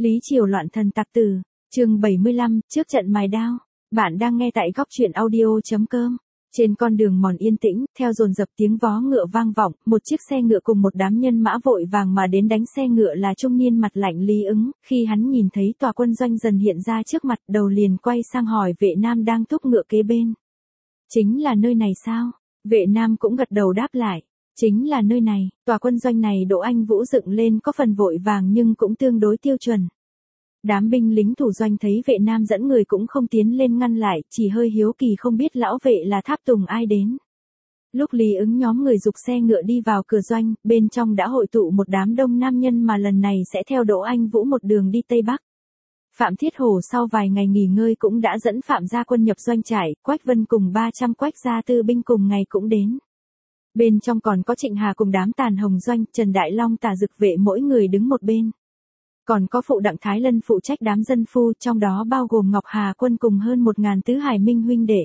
Lý Triều loạn thần tặc tử, chương 75, trước trận mài đao. Bạn đang nghe tại góc truyện audio.com. Trên con đường mòn yên tĩnh, theo dồn dập tiếng vó ngựa vang vọng, một chiếc xe ngựa cùng một đám nhân mã vội vàng mà đến đánh xe ngựa là trung niên mặt lạnh Lý Ứng, khi hắn nhìn thấy tòa quân doanh dần hiện ra trước mặt, đầu liền quay sang hỏi vệ nam đang thúc ngựa kế bên. Chính là nơi này sao? Vệ nam cũng gật đầu đáp lại. Chính là nơi này, tòa quân doanh này Đỗ Anh Vũ dựng lên có phần vội vàng nhưng cũng tương đối tiêu chuẩn. Đám binh lính thủ doanh thấy vệ nam dẫn người cũng không tiến lên ngăn lại, chỉ hơi hiếu kỳ không biết lão vệ là tháp tùng ai đến. Lúc Lý Ứng nhóm người giục xe ngựa đi vào cửa doanh, bên trong đã hội tụ một đám đông nam nhân mà lần này sẽ theo Đỗ Anh Vũ một đường đi Tây Bắc. Phạm Thiết Hổ sau vài ngày nghỉ ngơi cũng đã dẫn Phạm gia quân nhập doanh trại, Quách Vân cùng 300 Quách gia tư binh cùng ngày cũng đến. Bên trong còn có Trịnh Hà cùng đám Tàn Hồng doanh, Trần Đại Long Tả Dực vệ mỗi người đứng một bên. Còn có phụ Đặng Thái Lân phụ trách đám dân phu, trong đó bao gồm Ngọc Hà quân cùng hơn 1000 tứ hải minh huynh đệ.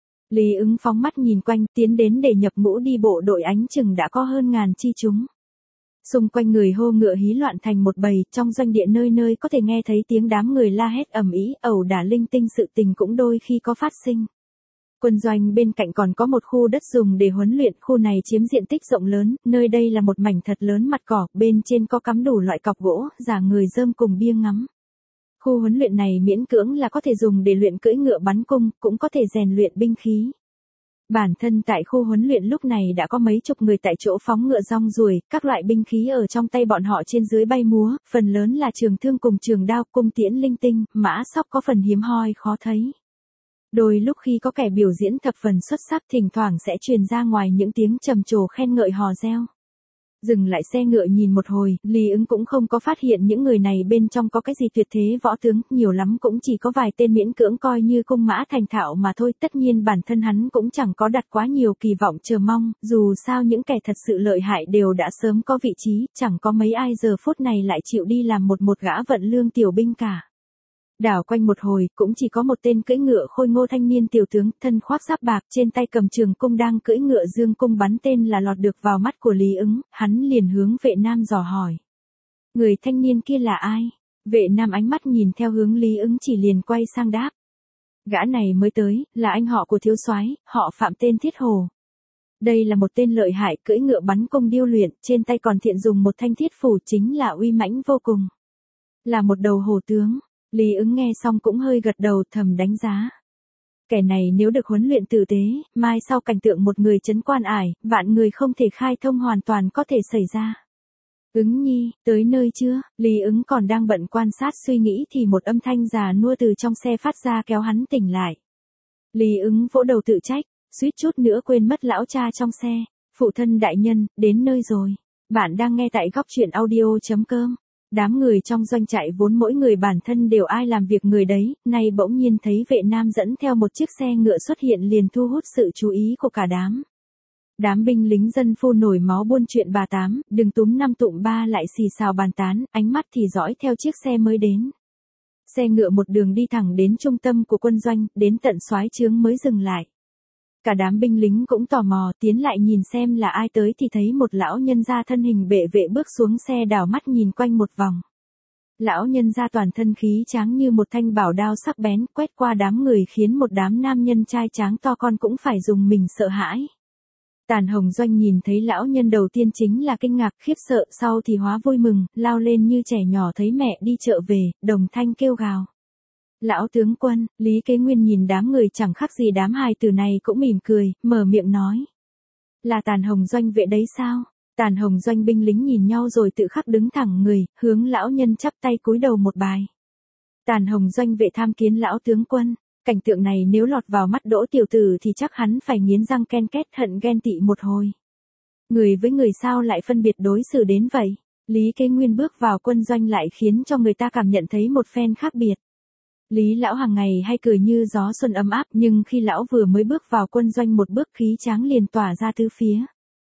Lý Ứng phóng mắt nhìn quanh, tiến đến để nhập ngũ đi bộ đội ánh chừng đã có hơn 1000 chi chúng. Xung quanh người hô ngựa hí loạn thành một bầy, trong doanh địa nơi nơi có thể nghe thấy tiếng đám người la hét ầm ĩ, ẩu đả linh tinh, sự tình cũng đôi khi có phát sinh. Quân doanh bên cạnh còn có một khu đất dùng để huấn luyện, khu này chiếm diện tích rộng lớn, nơi đây là một mảnh thật lớn mặt cỏ, bên trên có cắm đủ loại cọc gỗ, giả người rơm cùng bia ngắm. Khu huấn luyện này miễn cưỡng là có thể dùng để luyện cưỡi ngựa bắn cung, cũng có thể rèn luyện binh khí. Bản thân tại khu huấn luyện lúc này đã có mấy chục người tại chỗ phóng ngựa rong ruổi, các loại binh khí ở trong tay bọn họ trên dưới bay múa, phần lớn là trường thương cùng trường đao, cung tiễn linh tinh, mã sóc có phần hiếm hoi khó thấy. Đôi lúc khi có kẻ biểu diễn thập phần xuất sắc thỉnh thoảng sẽ truyền ra ngoài những tiếng trầm trồ khen ngợi hò reo. Dừng lại xe ngựa nhìn một hồi, Lý Ứng cũng không có phát hiện những người này bên trong có cái gì tuyệt thế võ tướng, nhiều lắm cũng chỉ có vài tên miễn cưỡng coi như cung mã thành thạo mà thôi. Tất nhiên bản thân hắn cũng chẳng có đặt quá nhiều kỳ vọng chờ mong, dù sao những kẻ thật sự lợi hại đều đã sớm có vị trí, chẳng có mấy ai giờ phút này lại chịu đi làm một gã vận lương tiểu binh cả. Đảo quanh một hồi, cũng chỉ có một tên cưỡi ngựa khôi ngô thanh niên tiểu tướng, thân khoác giáp bạc, trên tay cầm trường cung đang cưỡi ngựa dương cung bắn tên là lọt được vào mắt của Lý Ứng, hắn liền hướng vệ nam dò hỏi. Người thanh niên kia là ai? Vệ nam ánh mắt nhìn theo hướng Lý Ứng chỉ liền quay sang đáp. Gã này mới tới, là anh họ của thiếu soái, họ Phạm tên Thiết Hổ. Đây là một tên lợi hại cưỡi ngựa bắn cung điêu luyện, trên tay còn thiện dùng một thanh thiết phủ, chính là uy mãnh vô cùng. Là một đầu hổ tướng. Lý Ứng nghe xong cũng hơi gật đầu thầm đánh giá. Kẻ này nếu được huấn luyện tử tế, mai sau cảnh tượng một người trấn quan ải, vạn người không thể khai thông hoàn toàn có thể xảy ra. Ứng nhi, tới nơi chưa? Lý Ứng còn đang bận quan sát suy nghĩ thì một âm thanh già nua từ trong xe phát ra kéo hắn tỉnh lại. Lý Ứng vỗ đầu tự trách, suýt chút nữa quên mất lão cha trong xe. Phụ thân đại nhân, đến nơi rồi. Bạn đang nghe tại góc truyện audio.com. Đám người trong doanh trại vốn mỗi người bản thân đều ai làm việc người đấy, nay bỗng nhiên thấy vệ nam dẫn theo một chiếc xe ngựa xuất hiện liền thu hút sự chú ý của cả đám. Đám binh lính dân phu nổi máu buôn chuyện bà tám, đừng túm năm tụm ba lại xì xào bàn tán, ánh mắt thì dõi theo chiếc xe mới đến. Xe ngựa một đường đi thẳng đến trung tâm của quân doanh, đến tận soái trướng mới dừng lại. Cả đám binh lính cũng tò mò tiến lại nhìn xem là ai tới thì thấy một lão nhân gia thân hình bệ vệ bước xuống xe đảo mắt nhìn quanh một vòng. Lão nhân gia toàn thân khí tráng như một thanh bảo đao sắc bén quét qua đám người khiến một đám nam nhân trai tráng to con cũng phải dùng mình sợ hãi. Tàn Hồng doanh nhìn thấy lão nhân đầu tiên chính là kinh ngạc khiếp sợ, sau thì hóa vui mừng, lao lên như trẻ nhỏ thấy mẹ đi chợ về, đồng thanh kêu gào. Lão tướng quân, Lý Kế Nguyên nhìn đám người chẳng khác gì đám hài tử này cũng mỉm cười, mở miệng nói. Là Tàn Hồng doanh vệ đấy sao? Tàn Hồng doanh binh lính nhìn nhau rồi tự khắc đứng thẳng người, hướng lão nhân chắp tay cúi đầu một bài. Tàn Hồng doanh vệ tham kiến lão tướng quân, cảnh tượng này nếu lọt vào mắt Đỗ tiểu tử thì chắc hắn phải nghiến răng ken két hận ghen tị một hồi. Người với người sao lại phân biệt đối xử đến vậy? Lý Kế Nguyên bước vào quân doanh lại khiến cho người ta cảm nhận thấy một phen khác biệt. Lý lão hàng ngày hay cười như gió xuân ấm áp, nhưng khi lão vừa mới bước vào quân doanh một bước khí tráng liền tỏa ra tứ phía.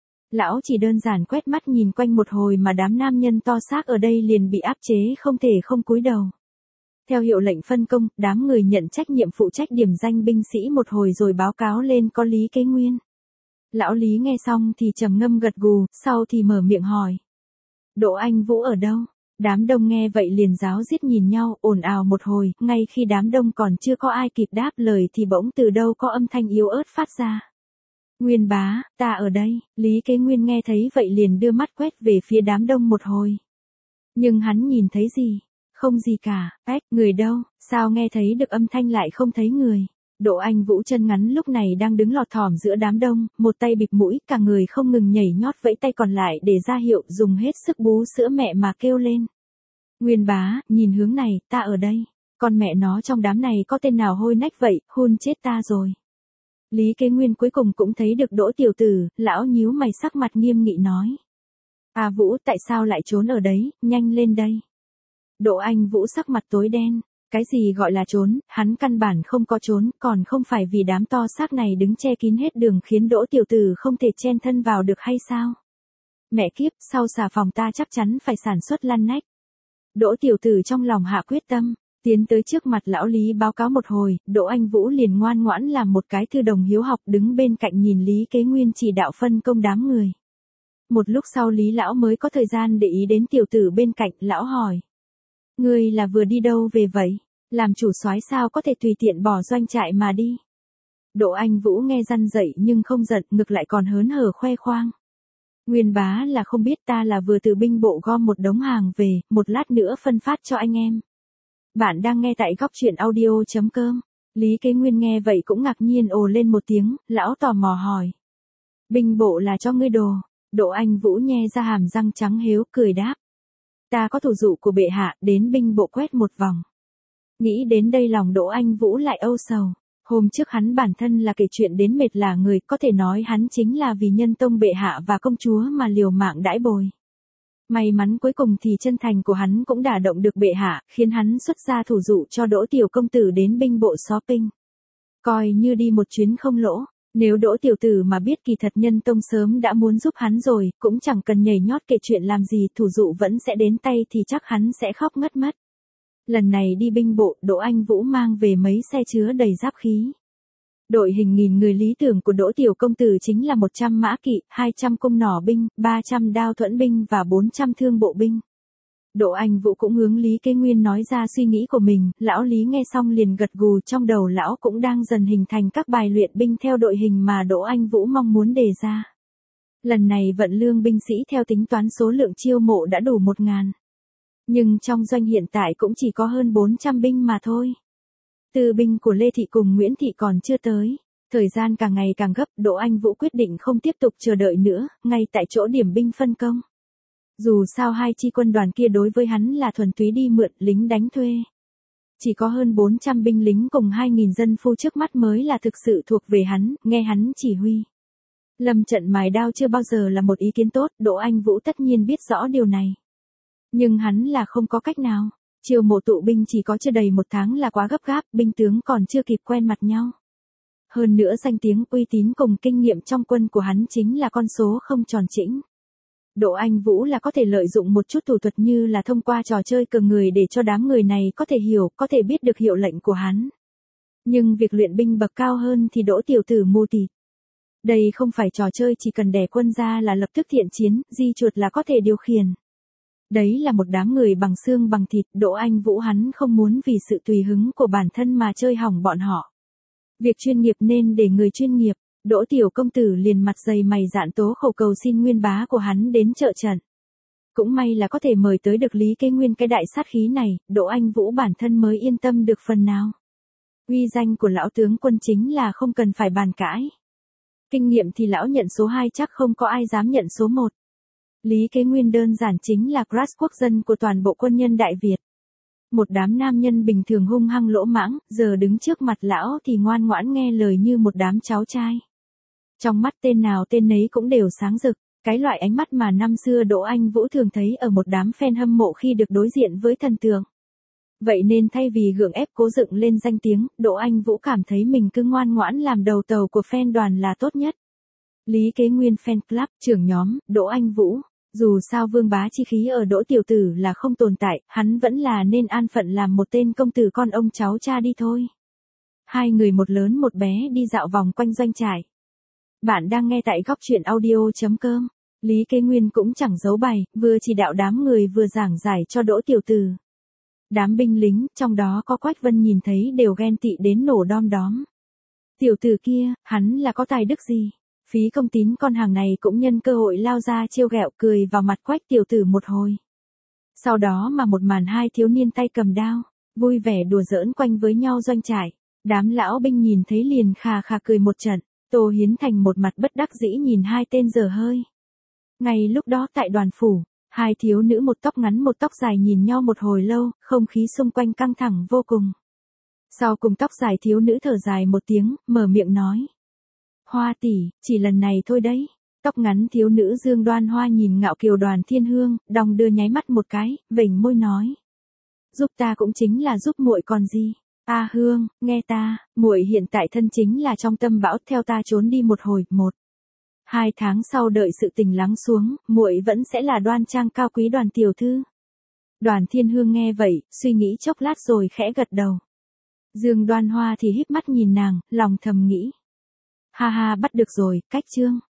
Lão chỉ đơn giản quét mắt nhìn quanh một hồi mà đám nam nhân to xác ở đây liền bị áp chế không thể không cúi đầu. Theo hiệu lệnh phân công, đám người nhận trách nhiệm phụ trách điểm danh binh sĩ một hồi rồi báo cáo lên có Lý Kế Nguyên. Lão Lý nghe xong thì trầm ngâm gật gù, sau thì mở miệng hỏi. Đỗ Anh Vũ ở đâu? Đám đông nghe vậy liền ráo riết nhìn nhau, ồn ào một hồi, ngay khi đám đông còn chưa có ai kịp đáp lời thì bỗng từ đâu có âm thanh yếu ớt phát ra. Nguyên bá, ta ở đây. Lý Kế Nguyên nghe thấy vậy liền đưa mắt quét về phía đám đông một hồi. Nhưng hắn nhìn thấy gì? Không gì cả. Người đâu? Sao nghe thấy được âm thanh lại không thấy người? Đỗ Anh Vũ chân ngắn lúc này đang đứng lọt thỏm giữa đám đông, một tay bịt mũi, cả người không ngừng nhảy nhót vẫy tay còn lại để ra hiệu, dùng hết sức bú sữa mẹ mà kêu lên. Nguyên bá, nhìn hướng này, ta ở đây. Con mẹ nó trong đám này có tên nào hôi nách vậy, hun chết ta rồi. Lý Kế Nguyên cuối cùng cũng thấy được Đỗ tiểu tử, lão nhíu mày sắc mặt nghiêm nghị nói. À Vũ, tại sao lại trốn ở đấy, nhanh lên đây. Đỗ Anh Vũ sắc mặt tối đen. Cái gì gọi là trốn, hắn căn bản không có trốn, còn không phải vì đám to xác này đứng che kín hết đường khiến Đỗ tiểu tử không thể chen thân vào được hay sao? Mẹ kiếp, sau xà phòng ta chắc chắn phải sản xuất lăn nách. Đỗ tiểu tử trong lòng hạ quyết tâm, tiến tới trước mặt lão Lý báo cáo một hồi, Đỗ Anh Vũ liền ngoan ngoãn làm một cái thư đồng hiếu học đứng bên cạnh nhìn Lý Kế Nguyên chỉ đạo phân công đám người. Một lúc sau Lý lão mới có thời gian để ý đến tiểu tử bên cạnh, lão hỏi. Ngươi là vừa đi đâu về vậy? Làm chủ soái sao có thể tùy tiện bỏ doanh trại mà đi? Đỗ Anh Vũ nghe răn dậy nhưng không giận, ngược lại còn hớn hở khoe khoang. Nguyên bá là không biết, ta là vừa từ binh bộ gom một đống hàng về, một lát nữa phân phát cho anh em. Bạn đang nghe tại góc truyện audio.com. Lý Kế Nguyên nghe vậy cũng ngạc nhiên ồ lên một tiếng, lão tò mò hỏi. Binh bộ là cho ngươi đồ. Đỗ Anh Vũ nhe ra hàm răng trắng hếu cười đáp. Ta có thủ dụ của bệ hạ, đến binh bộ quét một vòng. Nghĩ đến đây lòng Đỗ Anh Vũ lại âu sầu. Hôm trước hắn bản thân là kể chuyện đến mệt lả người, có thể nói hắn chính là vì nhân tông bệ hạ và công chúa mà liều mạng đãi bồi. May mắn cuối cùng thì chân thành của hắn cũng đả động được bệ hạ, khiến hắn xuất ra thủ dụ cho Đỗ tiểu công tử đến binh bộ shopping. Coi như đi một chuyến không lỗ. Nếu Đỗ tiểu tử mà biết kỳ thật nhân tông sớm đã muốn giúp hắn rồi, cũng chẳng cần nhảy nhót kể chuyện làm gì, thủ dụ vẫn sẽ đến tay thì chắc hắn sẽ khóc ngất mất. Lần này đi binh bộ, Đỗ Anh Vũ mang về mấy xe chứa đầy giáp khí. Đội hình 1000 người lý tưởng của Đỗ tiểu công tử chính là 100 mã kỵ, 200 cung nỏ binh, 300 đao thuẫn binh và 400 thương bộ binh. Đỗ Anh Vũ cũng hướng Lý Kế Nguyên nói ra suy nghĩ của mình, lão Lý nghe xong liền gật gù, trong đầu lão cũng đang dần hình thành các bài luyện binh theo đội hình mà Đỗ Anh Vũ mong muốn đề ra. Lần này vận lương binh sĩ theo tính toán số lượng chiêu mộ đã đủ 1000. Nhưng trong doanh hiện tại cũng chỉ có hơn 400 binh mà thôi. Tư binh của Lê Thị cùng Nguyễn Thị còn chưa tới. Thời gian càng ngày càng gấp, Đỗ Anh Vũ quyết định không tiếp tục chờ đợi nữa, ngay tại chỗ điểm binh phân công. Dù sao hai chi quân đoàn kia đối với hắn là thuần túy đi mượn lính đánh thuê. Chỉ có hơn 400 binh lính cùng 2000 dân phu trước mắt mới là thực sự thuộc về hắn, nghe hắn chỉ huy. Lâm trận mài đao chưa bao giờ là một ý kiến tốt, Đỗ Anh Vũ tất nhiên biết rõ điều này. Nhưng hắn là không có cách nào. Chiêu mộ tụ binh chỉ có chưa đầy 1 tháng là quá gấp gáp, binh tướng còn chưa kịp quen mặt nhau. Hơn nữa danh tiếng, uy tín cùng kinh nghiệm trong quân của hắn chính là con số không tròn chỉnh. Đỗ Anh Vũ là có thể lợi dụng một chút thủ thuật như là thông qua trò chơi cờ người để cho đám người này có thể hiểu, có thể biết được hiệu lệnh của hắn. Nhưng việc luyện binh bậc cao hơn thì Đỗ tiểu tử mù tịt. Đây không phải trò chơi chỉ cần đè quân ra là lập tức thiện chiến, di chuột là có thể điều khiển. Đấy là một đám người bằng xương bằng thịt, Đỗ Anh Vũ hắn không muốn vì sự tùy hứng của bản thân mà chơi hỏng bọn họ. Việc chuyên nghiệp nên để người chuyên nghiệp. Đỗ tiểu công tử liền mặt dày mày dạn tố khẩu cầu xin nguyên bá của hắn đến trợ trận. Cũng may là có thể mời tới được Lý Kế Nguyên cái đại sát khí này, Đỗ Anh Vũ bản thân mới yên tâm được phần nào. Uy danh của lão tướng quân chính là không cần phải bàn cãi. Kinh nghiệm thì lão nhận số 2 chắc không có ai dám nhận số 1. Lý Kế Nguyên đơn giản chính là crush quốc dân của toàn bộ quân nhân Đại Việt. Một đám nam nhân bình thường hung hăng lỗ mãng, giờ đứng trước mặt lão thì ngoan ngoãn nghe lời như một đám cháu trai. Trong mắt tên nào tên nấy cũng đều sáng rực, cái loại ánh mắt mà năm xưa Đỗ Anh Vũ thường thấy ở một đám fan hâm mộ khi được đối diện với thần tượng. Vậy nên thay vì gượng ép cố dựng lên danh tiếng, Đỗ Anh Vũ cảm thấy mình cứ ngoan ngoãn làm đầu tàu của fan đoàn là tốt nhất. Lý Kế Nguyên fan club, trưởng nhóm, Đỗ Anh Vũ. Dù sao vương bá chi khí ở Đỗ tiểu tử là không tồn tại, hắn vẫn là nên an phận làm một tên công tử con ông cháu cha đi thôi. Hai người một lớn một bé đi dạo vòng quanh doanh trại. Bạn đang nghe tại góc truyện audio.com. Lý Kế Nguyên cũng chẳng giấu bày, vừa chỉ đạo đám người vừa giảng giải cho Đỗ Tiểu Từ. Đám binh lính, trong đó có Quách Vân nhìn thấy đều ghen tị đến nổ đom đóm. Tiểu tử kia, hắn là có tài đức gì? Phí Công Tín con hàng này cũng nhân cơ hội lao ra trêu ghẹo cười vào mặt Quách tiểu tử một hồi. Sau đó mà một màn hai thiếu niên tay cầm đao, vui vẻ đùa giỡn quanh với nhau doanh trại. Đám lão binh nhìn thấy liền khà khà cười một trận, Tô Hiến Thành một mặt bất đắc dĩ nhìn hai tên dở hơi. Ngay lúc đó tại đoàn phủ, hai thiếu nữ một tóc ngắn một tóc dài nhìn nhau một hồi lâu, không khí xung quanh căng thẳng vô cùng. Sau cùng tóc dài thiếu nữ thở dài một tiếng, mở miệng nói. Hoa tỷ, chỉ lần này thôi đấy. Tóc ngắn thiếu nữ Dương Đoan Hoa nhìn ngạo kiều Đoàn Thiên Hương, đong đưa nháy mắt một cái, vểnh môi nói. Giúp ta cũng chính là giúp muội còn gì. A Hương, nghe ta, muội hiện tại thân chính là trong tâm bão, theo ta trốn đi một hồi, 2 tháng sau đợi sự tình lắng xuống, muội vẫn sẽ là đoan trang cao quý Đoàn tiểu thư. Đoàn Thiên Hương nghe vậy, suy nghĩ chốc lát rồi khẽ gật đầu. Dương Đoan Hoa thì híp mắt nhìn nàng, lòng thầm nghĩ. Ha ha, bắt được rồi, cách chương.